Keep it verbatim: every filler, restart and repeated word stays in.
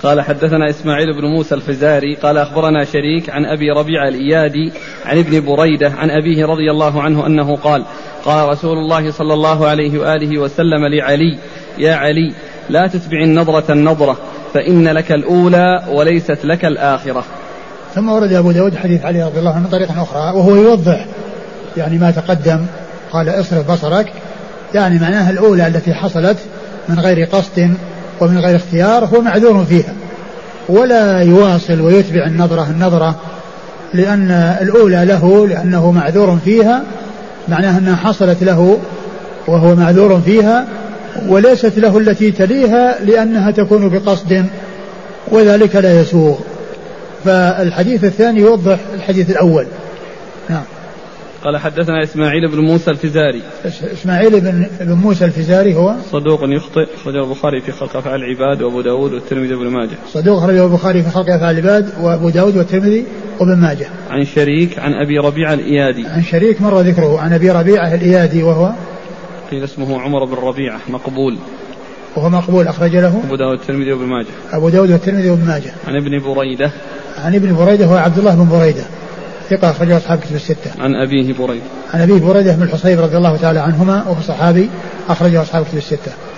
قال حدثنا إسماعيل بن موسى الفزاري قال أخبرنا شريك عن أبي ربيعة الإيادي عن ابن بريدة عن أبيه رضي الله عنه أنه قال قال رسول الله صلى الله عليه وآله وسلم لعلي يا علي لا تتبع النظرة النظرة فإن لك الأولى وليست لك الآخرة. ثم ورد أبو داود حديث علي رضي الله عنه من طريق أخرى وهو يوضح يعني ما تقدم. قال اصرف بصرك يعني معناها الأولى التي حصلت من غير قصد ومن غير اختيار هو معذور فيها, ولا يواصل ويتبع النظرة النظرة لأن الأولى له لأنه معذور فيها, معناها أنها حصلت له وهو معذور فيها, وليست له التي تليها لأنها تكون بقصد وذلك لا يسوغ. فالحديث الثاني يوضح الحديث الأول. نعم. قال حدثنا إسماعيل بن موسى الفزاري. إسماعيل بن, بن موسى الفزاري هو صدوق يخطئ, أخرجه البخاري في خلق أفعال العباد وأبو داود والترمذي وابن ماجه. صدوق أخرجه البخاري في خلق أفعال العباد وأبو داود والترمذي وابن ماجه. عن شريك عن أبي ربيعة الإيادي. عن شريك مر ذكره عن أبي ربيعة الإيادي وهو قيل اسمه عمر بن ربيعة مقبول, وهو مقبول أخرج له أبو داود والترمذي وابن ماجه. أبو داود والترمذي وابن ماجه. عن ابن بريدة. عن ابن بريدة هو عبد الله بن بريدة ثقة أخرجه أصحاب كتب الستة. عن أبيه بريدة. عن أبيه بريدة بن الحصيب رضي الله تعالى عنهما وهو صحابي أخرجه أصحاب كتب الستة.